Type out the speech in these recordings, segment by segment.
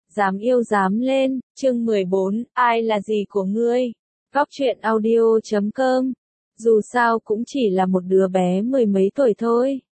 Dám yêu dám lên, chương 14, ai là gì của ngươi? Góc truyện audio.com. Dù sao cũng chỉ là một đứa bé mười mấy tuổi thôi.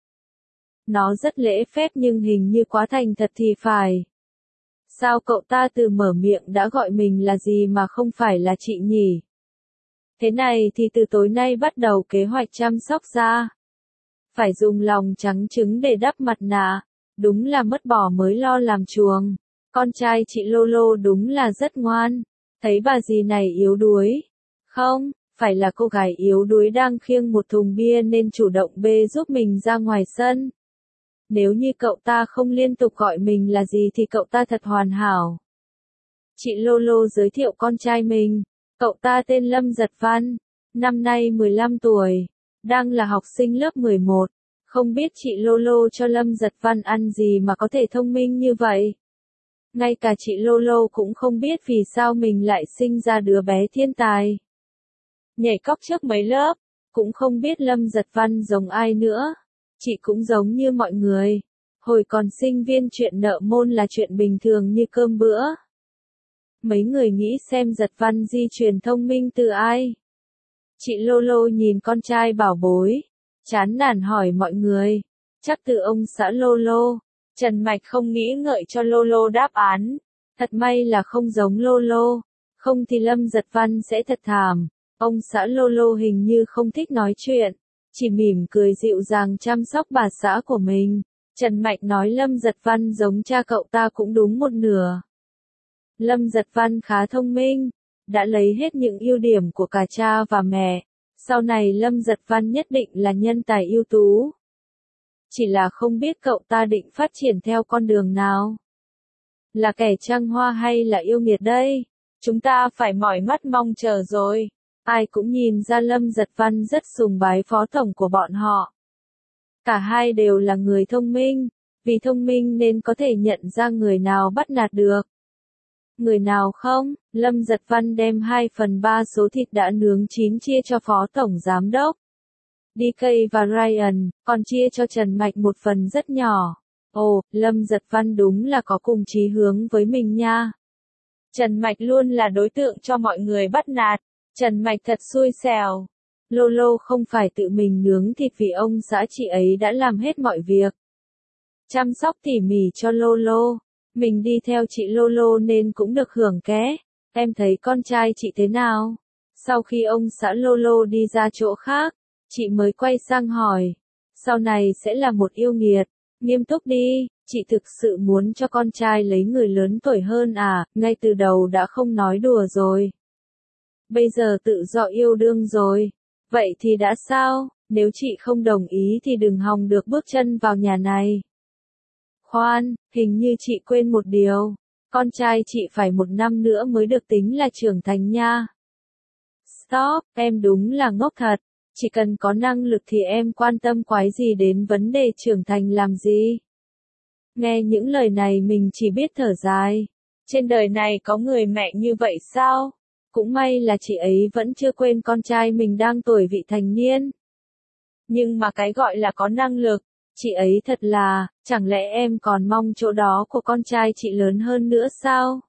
Nó rất lễ phép nhưng hình như quá thành thật thì phải. Sao cậu ta từ mở miệng đã gọi mình là gì mà không phải là chị nhỉ? Thế này thì từ tối nay bắt đầu kế hoạch chăm sóc da. Phải dùng lòng trắng trứng để đắp mặt nạ. Đúng là mất bỏ mới lo làm chuồng. Con trai chị Lolo đúng là rất ngoan. Thấy bà dì này yếu đuối. Không, phải là cô gái yếu đuối đang khiêng một thùng bia nên chủ động bê giúp mình ra ngoài sân. Nếu như cậu ta không liên tục gọi mình là gì thì cậu ta thật hoàn hảo. Chị Lolo giới thiệu con trai mình. Cậu ta tên Lâm Giật Văn. Năm nay 15 tuổi. Đang là học sinh lớp 11. Không biết chị Lolo cho Lâm Giật Văn ăn gì mà có thể thông minh như vậy. Ngay cả chị Lolo cũng không biết vì sao mình lại sinh ra đứa bé thiên tài. Nhảy cóc trước mấy lớp, cũng không biết Lâm Giật Văn giống ai nữa. Chị cũng giống như mọi người. Hồi còn sinh viên chuyện nợ môn là chuyện bình thường như cơm bữa. Mấy người nghĩ xem Giật Văn di truyền thông minh từ ai? Chị Lolo nhìn con trai bảo bối. Chán nản hỏi mọi người. Chắc từ ông xã Lolo. Trần Mạch không nghĩ ngợi cho Lolo đáp án. Thật may là không giống Lolo. Không thì Lâm Giật Văn sẽ thật thảm. Ông xã Lolo hình như không thích nói chuyện. Chỉ mỉm cười dịu dàng chăm sóc bà xã của mình. Trần Mạch nói Lâm Giật Văn giống cha cậu ta cũng đúng một nửa. Lâm Giật Văn khá thông minh. Đã lấy hết những ưu điểm của cả cha và mẹ. Sau này Lâm Giật Văn nhất định là nhân tài ưu tú. Chỉ là không biết cậu ta định phát triển theo con đường nào. Là kẻ trăng hoa hay là yêu nghiệt đây? Chúng ta phải mỏi mắt mong chờ rồi. Ai cũng nhìn ra Lâm Giật Văn rất sùng bái phó tổng của bọn họ. Cả hai đều là người thông minh. Vì thông minh nên có thể nhận ra người nào bắt nạt được. Người nào không, Lâm Giật Văn đem 2/3 số thịt đã nướng chín chia cho phó tổng giám đốc. DK và Ryan, còn chia cho Trần Mạch một phần rất nhỏ. Ồ, Lâm Giật Văn đúng là có cùng chí hướng với mình nha. Trần Mạch luôn là đối tượng cho mọi người bắt nạt. Trần Mạch thật xui xẻo. Lolo không phải tự mình nướng thịt vì ông xã chị ấy đã làm hết mọi việc. Chăm sóc tỉ mỉ cho Lolo. Mình đi theo chị Lolo nên cũng được hưởng ké. Em thấy con trai chị thế nào? Sau khi ông xã Lolo đi ra chỗ khác, chị mới quay sang hỏi. Sau này sẽ là một yêu nghiệt. Nghiêm túc đi, chị thực sự muốn cho con trai lấy người lớn tuổi hơn à, ngay từ đầu đã không nói đùa rồi. Bây giờ tự do yêu đương rồi. Vậy thì đã sao, nếu chị không đồng ý thì đừng hòng được bước chân vào nhà này. Khoan, hình như chị quên một điều. Con trai chị phải 1 năm nữa mới được tính là trưởng thành nha. Stop, em đúng là ngốc thật. Chỉ cần có năng lực thì em quan tâm quái gì đến vấn đề trưởng thành làm gì. Nghe những lời này mình chỉ biết thở dài. Trên đời này có người mẹ như vậy sao? Cũng may là chị ấy vẫn chưa quên con trai mình đang tuổi vị thành niên. Nhưng mà cái gọi là có năng lực, chị ấy thật là, chẳng lẽ em còn mong chỗ đó của con trai chị lớn hơn nữa sao?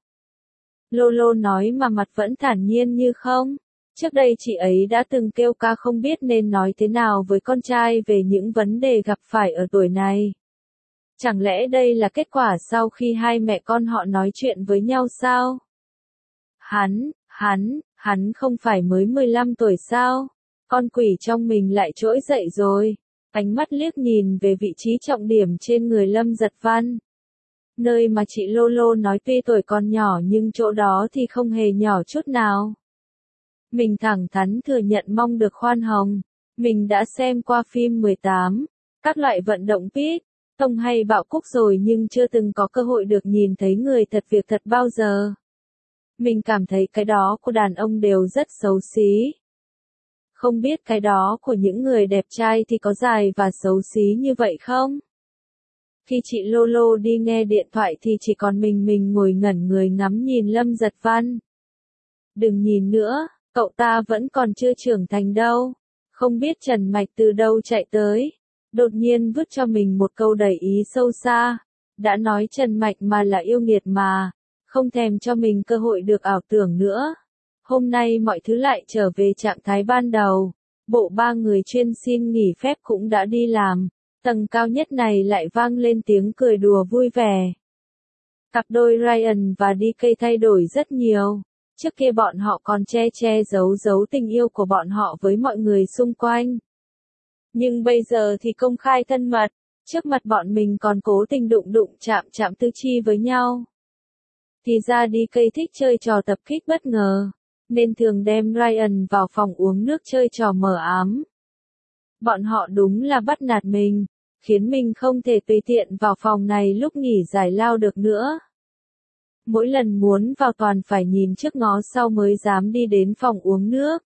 Lolo nói mà mặt vẫn thản nhiên như không. Trước đây chị ấy đã từng kêu ca không biết nên nói thế nào với con trai về những vấn đề gặp phải ở tuổi này. Chẳng lẽ đây là kết quả sau khi hai mẹ con họ nói chuyện với nhau sao? Hắn không phải mới 15 tuổi sao? Con quỷ trong mình lại trỗi dậy rồi. Ánh mắt liếc nhìn về vị trí trọng điểm trên người Lâm Giật Văn. Nơi mà chị Lolo nói tuy tuổi còn nhỏ nhưng chỗ đó thì không hề nhỏ chút nào. Mình thẳng thắn thừa nhận mong được khoan hồng. Mình đã xem qua phim 18, các loại vận động pit, tông hay bạo cúc rồi nhưng chưa từng có cơ hội được nhìn thấy người thật việc thật bao giờ. Mình cảm thấy cái đó của đàn ông đều rất xấu xí. Không biết cái đó của những người đẹp trai thì có dài và xấu xí như vậy không? Khi chị Lolo đi nghe điện thoại thì chỉ còn mình ngồi ngẩn người ngắm nhìn Lâm Giật Văn. Đừng nhìn nữa, cậu ta vẫn còn chưa trưởng thành đâu. Không biết Trần Mạch từ đâu chạy tới. Đột nhiên vứt cho mình một câu đầy ý sâu xa. Đã nói Trần Mạch mà là yêu nghiệt mà. không thèm cho mình cơ hội được ảo tưởng nữa. Hôm nay mọi thứ lại trở về trạng thái ban đầu. Bộ ba người chuyên xin nghỉ phép cũng đã đi làm. Tầng cao nhất này lại vang lên tiếng cười đùa vui vẻ. Cặp đôi Ryan và DK thay đổi rất nhiều. Trước kia bọn họ còn che giấu tình yêu của bọn họ với mọi người xung quanh. Nhưng bây giờ thì công khai thân mật, trước mặt bọn mình còn cố tình đụng chạm tư chi với nhau. Thì ra DK thích chơi trò tập kích bất ngờ, nên thường đem Ryan vào phòng uống nước chơi trò mờ ám. Bọn họ đúng là bắt nạt mình, khiến mình không thể tùy tiện vào phòng này lúc nghỉ giải lao được nữa. Mỗi lần muốn vào toàn phải nhìn trước ngó sau mới dám đi đến phòng uống nước.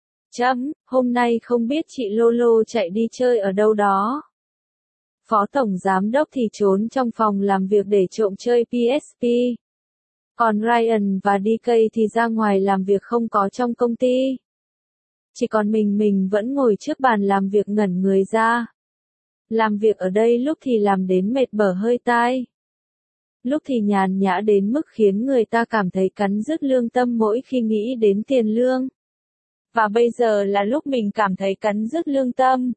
Hôm nay không biết chị Lolo chạy đi chơi ở đâu đó. Phó tổng giám đốc thì trốn trong phòng làm việc để trộm chơi PSP. Còn Ryan và DK thì ra ngoài làm việc không có trong công ty. Chỉ còn mình vẫn ngồi trước bàn làm việc ngẩn người ra. Làm việc ở đây lúc thì làm đến mệt bở hơi tai. Lúc thì nhàn nhã đến mức khiến người ta cảm thấy cắn rứt lương tâm mỗi khi nghĩ đến tiền lương. Và bây giờ là lúc mình cảm thấy cắn rứt lương tâm.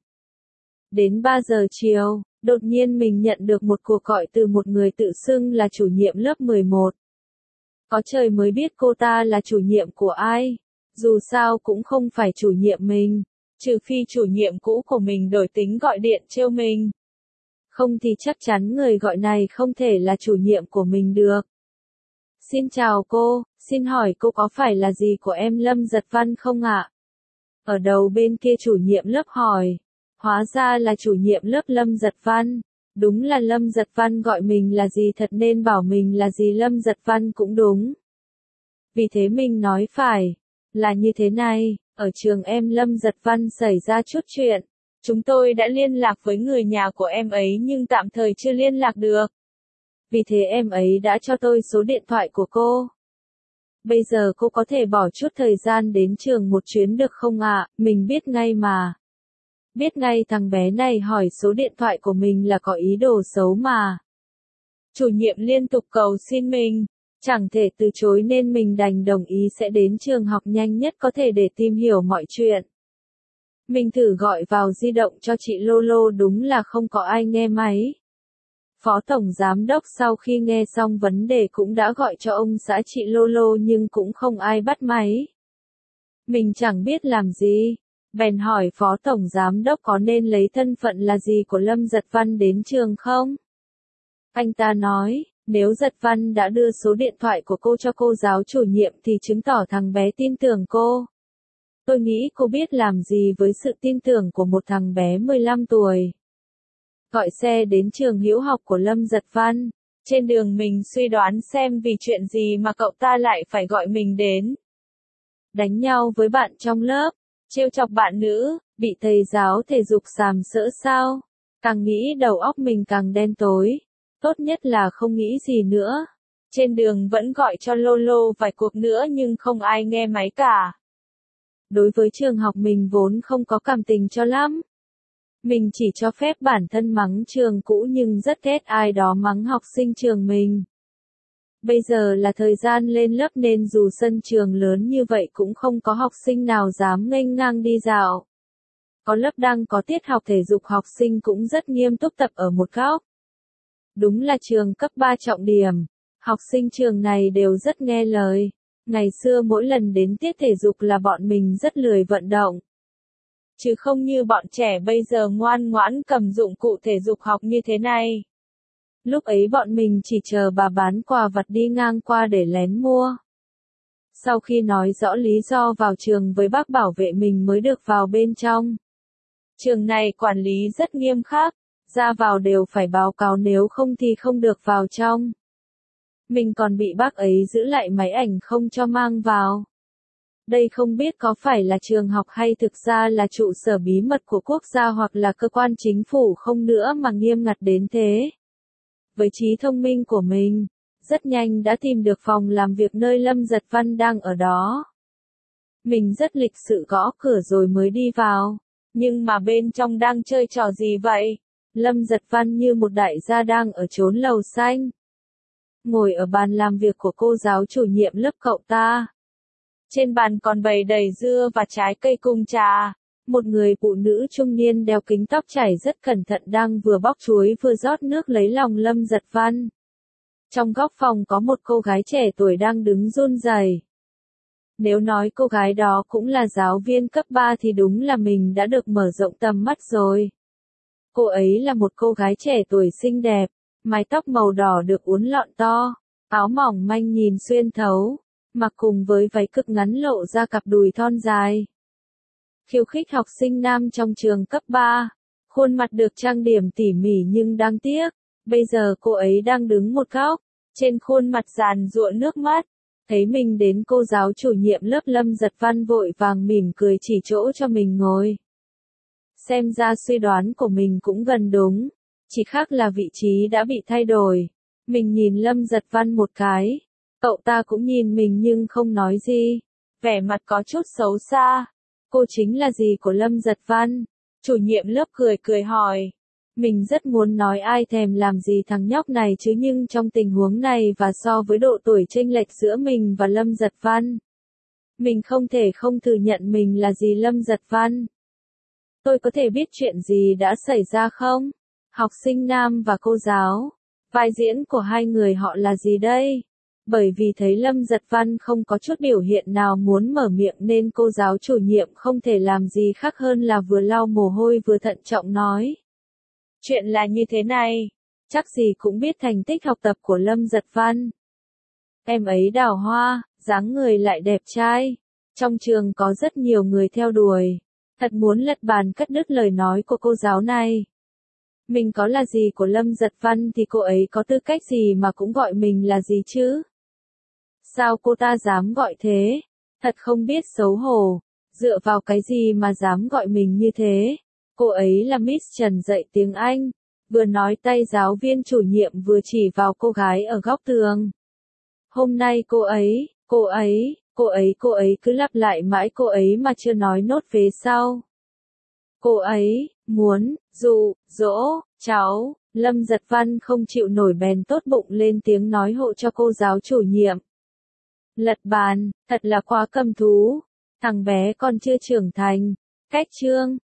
Đến 3 giờ chiều, đột nhiên mình nhận được một cuộc gọi từ một người tự xưng là chủ nhiệm lớp 11. Có trời mới biết cô ta là chủ nhiệm của ai. Dù sao cũng không phải chủ nhiệm mình, trừ phi chủ nhiệm cũ của mình đổi tính gọi điện trêu mình. Không thì chắc chắn người gọi này không thể là chủ nhiệm của mình được. Xin chào cô, xin hỏi cô có phải là gì của em Lâm Giật Văn không ạ? Ở đầu bên kia chủ nhiệm lớp hỏi. Hóa ra là chủ nhiệm lớp Lâm Giật Văn. Đúng là Lâm Giật Văn gọi mình là gì thật nên bảo mình là gì Lâm Giật Văn cũng đúng. Vì thế mình nói phải. Là như thế này, ở trường em Lâm Giật Văn xảy ra chút chuyện. Chúng tôi đã liên lạc với người nhà của em ấy nhưng tạm thời chưa liên lạc được. Vì thế em ấy đã cho tôi số điện thoại của cô. Bây giờ cô có thể bỏ chút thời gian đến trường một chuyến được không ạ? Mình biết ngay mà. Biết ngay thằng bé này hỏi số điện thoại của mình là có ý đồ xấu mà. Chủ nhiệm liên tục cầu xin mình. Chẳng thể từ chối nên mình đành đồng ý sẽ đến trường học nhanh nhất có thể để tìm hiểu mọi chuyện. Mình thử gọi vào di động cho chị Lolo đúng là không có ai nghe máy. Phó tổng giám đốc sau khi nghe xong vấn đề cũng đã gọi cho ông xã chị Lolo nhưng cũng không ai bắt máy. Mình chẳng biết làm gì. Bèn hỏi phó tổng giám đốc có nên lấy thân phận là gì của Lâm Giật Văn đến trường không? Anh ta nói, nếu Giật Văn đã đưa số điện thoại của cô cho cô giáo chủ nhiệm thì chứng tỏ thằng bé tin tưởng cô. Tôi nghĩ cô biết làm gì với sự tin tưởng của một thằng bé 15 tuổi. Gọi xe đến trường Hữu học của Lâm Giật Văn. Trên đường mình suy đoán xem vì chuyện gì mà cậu ta lại phải gọi mình đến. Đánh nhau với bạn trong lớp, trêu chọc bạn nữ, bị thầy giáo thể dục sàm sỡ sao? Càng nghĩ đầu óc mình càng đen tối. Tốt nhất là không nghĩ gì nữa. Trên đường vẫn gọi cho Lolo vài cuộc nữa nhưng không ai nghe máy cả. Đối với trường học mình vốn không có cảm tình cho lắm. Mình chỉ cho phép bản thân mắng trường cũ nhưng rất ghét ai đó mắng học sinh trường mình. Bây giờ là thời gian lên lớp nên dù sân trường lớn như vậy cũng không có học sinh nào dám nghênh ngang đi dạo. Có lớp đang có tiết học thể dục học sinh cũng rất nghiêm túc tập ở một góc. Đúng là trường cấp 3 trọng điểm. Học sinh trường này đều rất nghe lời. Ngày xưa mỗi lần đến tiết thể dục là bọn mình rất lười vận động. Chứ không như bọn trẻ bây giờ ngoan ngoãn cầm dụng cụ thể dục học như thế này. Lúc ấy bọn mình chỉ chờ bà bán quà vặt đi ngang qua để lén mua. Sau khi nói rõ lý do vào trường với bác bảo vệ mình mới được vào bên trong. Trường này quản lý rất nghiêm khắc, ra vào đều phải báo cáo nếu không thì không được vào trong. Mình còn bị bác ấy giữ lại máy ảnh không cho mang vào. Đây không biết có phải là trường học hay thực ra là trụ sở bí mật của quốc gia hoặc là cơ quan chính phủ không nữa mà nghiêm ngặt đến thế. Với trí thông minh của mình, rất nhanh đã tìm được phòng làm việc nơi Lâm Giật Văn đang ở đó. Mình rất lịch sự gõ cửa rồi mới đi vào. Nhưng mà bên trong đang chơi trò gì vậy? Lâm Giật Văn như một đại gia đang ở chốn lầu xanh. ngồi ở bàn làm việc của cô giáo chủ nhiệm lớp cậu ta. Trên bàn còn bày đầy dưa và trái cây cùng trà. Một người phụ nữ trung niên đeo kính tóc chảy rất cẩn thận đang vừa bóc chuối vừa rót nước lấy lòng Lâm Giật Văn. Trong góc phòng có một cô gái trẻ tuổi đang đứng run rẩy. Nếu nói cô gái đó cũng là giáo viên cấp 3 thì đúng là mình đã được mở rộng tầm mắt rồi. Cô ấy là một cô gái trẻ tuổi xinh đẹp, mái tóc màu đỏ được uốn lọn to, áo mỏng manh nhìn xuyên thấu, mặc cùng với váy cực ngắn lộ ra cặp đùi thon dài. Khiêu khích học sinh nam trong trường cấp 3, khuôn mặt được trang điểm tỉ mỉ nhưng đáng tiếc, bây giờ cô ấy đang đứng một góc, trên khuôn mặt giàn giụa nước mắt. Thấy mình đến, cô giáo chủ nhiệm lớp Lâm Giật Văn vội vàng mỉm cười chỉ chỗ cho mình ngồi. Xem ra suy đoán của mình cũng gần đúng, chỉ khác là vị trí đã bị thay đổi. Mình nhìn Lâm Giật Văn một cái, cậu ta cũng nhìn mình nhưng không nói gì, vẻ mặt có chút xấu xa. Cô chính là dì của Lâm Giật Văn? Chủ nhiệm lớp cười cười hỏi. Mình rất muốn nói ai thèm làm gì thằng nhóc này chứ, nhưng trong tình huống này và so với độ tuổi chênh lệch giữa mình và Lâm Giật Văn, mình không thể không thừa nhận mình là dì Lâm Giật Văn. Tôi có thể biết chuyện gì đã xảy ra không? Học sinh nam và cô giáo, vai diễn của hai người họ là gì đây? Bởi vì thấy Lâm Giật Văn không có chút biểu hiện nào muốn mở miệng nên cô giáo chủ nhiệm không thể làm gì khác hơn là vừa lau mồ hôi vừa thận trọng nói. Chuyện là như thế này, chắc gì cũng biết thành tích học tập của Lâm Giật Văn. Em ấy đào hoa, dáng người lại đẹp trai. Trong trường có rất nhiều người theo đuổi. Thật muốn lật bàn cắt đứt lời nói của cô giáo này. Mình có là gì của Lâm Giật Văn thì cô ấy có tư cách gì mà cũng gọi mình là gì chứ? Sao cô ta dám gọi thế? Thật không biết xấu hổ. Dựa vào cái gì mà dám gọi mình như thế? Cô ấy là Miss Trần dạy tiếng Anh. Vừa nói tay giáo viên chủ nhiệm vừa chỉ vào cô gái ở góc tường. Hôm nay cô ấy cứ lặp lại mãi cô ấy mà chưa nói nốt vế sau. Cô ấy muốn dỗ cháu. Lâm Giật Văn không chịu nổi bèn tốt bụng lên tiếng nói hộ cho cô giáo chủ nhiệm. Lật bàn, thật là quá cầm thú. Thằng bé còn chưa trưởng thành. Cách chương